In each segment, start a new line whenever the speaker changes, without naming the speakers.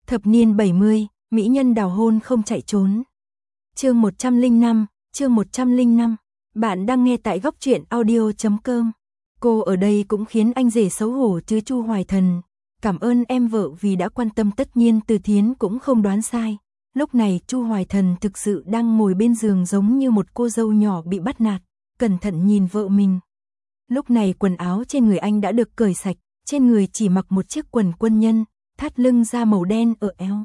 Thập niên 70, mỹ nhân đào hôn không chạy trốn. Chương 105. Bạn đang nghe tại góc truyện audio.com. Cô ở đây cũng khiến anh rể xấu hổ chứ Chu Hoài Thần. Cảm ơn em vợ vì đã quan tâm, tất nhiên Từ Thiến cũng không đoán sai. Lúc này Chu Hoài Thần thực sự đang ngồi bên giường giống như một cô dâu nhỏ bị bắt nạt, cẩn thận nhìn vợ mình. Lúc này quần áo trên người anh đã được cởi sạch, trên người chỉ mặc một chiếc quần quân nhân, thắt lưng da màu đen ở eo.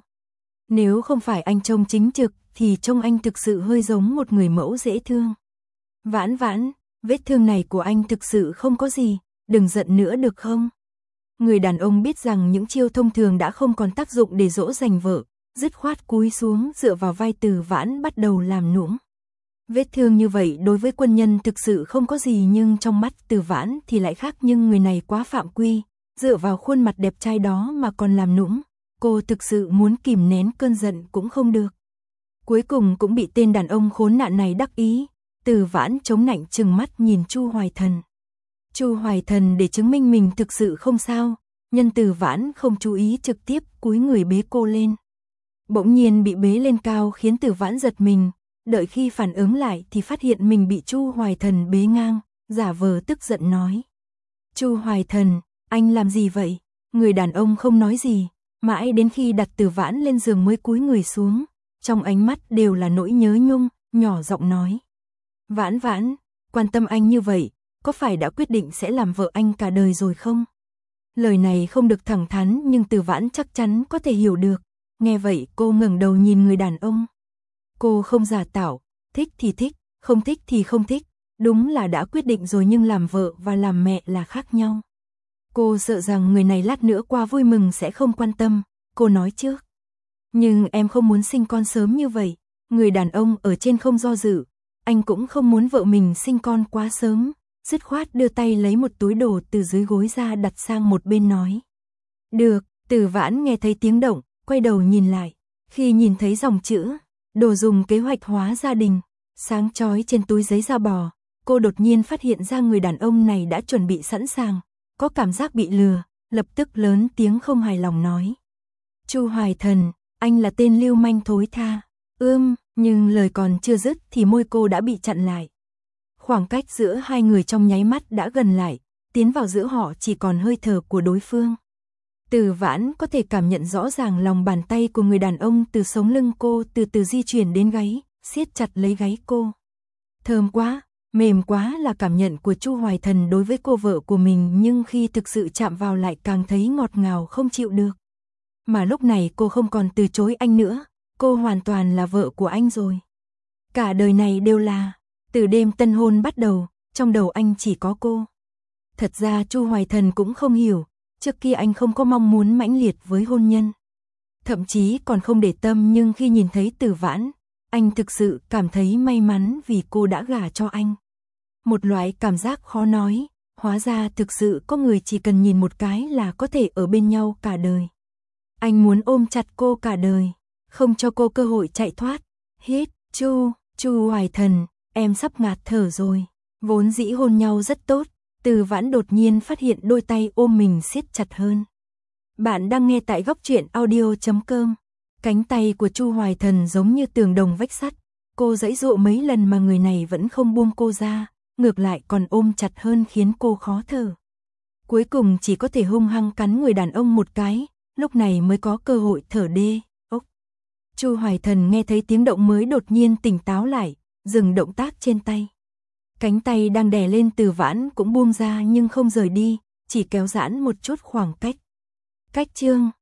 Nếu không phải anh trông chính trực thì trông anh thực sự hơi giống một người mẫu dễ thương. Vãn Vãn, vết thương này của anh thực sự không có gì, đừng giận nữa được không? Người đàn ông biết rằng những chiêu thông thường đã không còn tác dụng để dỗ dành vợ, dứt khoát cúi xuống dựa vào vai Từ Vãn bắt đầu làm nũng. Vết thương như vậy đối với quân nhân thực sự không có gì, nhưng trong mắt Từ Vãn thì lại khác, nhưng người này quá phạm quy, dựa vào khuôn mặt đẹp trai đó mà còn làm nũng, cô thực sự muốn kìm nén cơn giận cũng không được. Cuối cùng cũng bị tên đàn ông khốn nạn này đắc ý. Từ Vãn chống nạnh trừng mắt nhìn Chu Hoài Thần. Chu Hoài Thần để chứng minh mình thực sự không sao, nhân Từ Vãn không chú ý trực tiếp cúi người bế cô lên. Bỗng nhiên bị bế lên cao khiến Từ Vãn giật mình, đợi khi phản ứng lại thì phát hiện mình bị Chu Hoài Thần bế ngang, giả vờ tức giận nói: "Chu Hoài Thần, anh làm gì vậy?" Người đàn ông không nói gì, mãi đến khi đặt Từ Vãn lên giường mới cúi người xuống, trong ánh mắt đều là nỗi nhớ nhung, nhỏ giọng nói: "Vãn Vãn, quan tâm anh như vậy, có phải đã quyết định sẽ làm vợ anh cả đời rồi không?" Lời này không được thẳng thắn nhưng Từ Vãn chắc chắn có thể hiểu được. Nghe vậy cô ngẩng đầu nhìn người đàn ông. Cô không giả tạo, thích thì thích, không thích thì không thích, đúng là đã quyết định rồi, nhưng làm vợ và làm mẹ là khác nhau. Cô sợ rằng người này lát nữa qua vui mừng sẽ không quan tâm, cô nói trước: "Nhưng em không muốn sinh con sớm như vậy." Người đàn ông ở trên không do dự, anh cũng không muốn vợ mình sinh con quá sớm, dứt khoát đưa tay lấy một túi đồ từ dưới gối ra đặt sang một bên nói: "Được." Từ Vãn nghe thấy tiếng động, quay đầu nhìn lại, khi nhìn thấy dòng chữ đồ dùng kế hoạch hóa gia đình sáng chói trên túi giấy da bò, cô đột nhiên phát hiện ra người đàn ông này đã chuẩn bị sẵn sàng, có cảm giác bị lừa, lập tức lớn tiếng không hài lòng nói: "Chu Hoài Thần, anh là tên lưu manh thối tha." Nhưng lời còn chưa dứt thì môi cô đã bị chặn lại. Khoảng cách giữa hai người trong nháy mắt đã gần lại, tiến vào giữa họ chỉ còn hơi thở của đối phương. Từ Vãn có thể cảm nhận rõ ràng lòng bàn tay của người đàn ông từ sống lưng cô từ từ di chuyển đến gáy, siết chặt lấy gáy cô. Thơm quá, mềm quá là cảm nhận của Chu Hoài Thần đối với cô vợ của mình, nhưng khi thực sự chạm vào lại càng thấy ngọt ngào không chịu được. Mà lúc này cô không còn từ chối anh nữa, cô hoàn toàn là vợ của anh rồi. Cả đời này đều là. Từ đêm tân hôn bắt đầu, trong đầu anh chỉ có cô. Thật ra Chu Hoài Thần cũng không hiểu, trước kia anh không có mong muốn mãnh liệt với hôn nhân, thậm chí còn không để tâm, nhưng khi nhìn thấy Từ Vãn, anh thực sự cảm thấy may mắn vì cô đã gả cho anh. Một loại cảm giác khó nói, hóa ra thực sự có người chỉ cần nhìn một cái là có thể ở bên nhau cả đời. Anh muốn ôm chặt cô cả đời, không cho cô cơ hội chạy thoát. Hít, Chu Hoài Thần, em sắp ngạt thở rồi. Vốn dĩ hôn nhau rất tốt, Từ Vãn đột nhiên phát hiện đôi tay ôm mình siết chặt hơn. Bạn đang nghe tại góc truyện audio.com. Cánh tay của Chu Hoài Thần giống như tường đồng vách sắt, cô giãy giụa mấy lần mà người này vẫn không buông cô ra, ngược lại còn ôm chặt hơn khiến cô khó thở. Cuối cùng chỉ có thể hung hăng cắn người đàn ông một cái, lúc này mới có cơ hội thở đê. Chu Hoài Thần nghe thấy tiếng động mới đột nhiên tỉnh táo lại, dừng động tác trên tay. Cánh tay đang đè lên Từ Vãn cũng buông ra nhưng không rời đi, chỉ kéo giãn một chút khoảng cách. Chương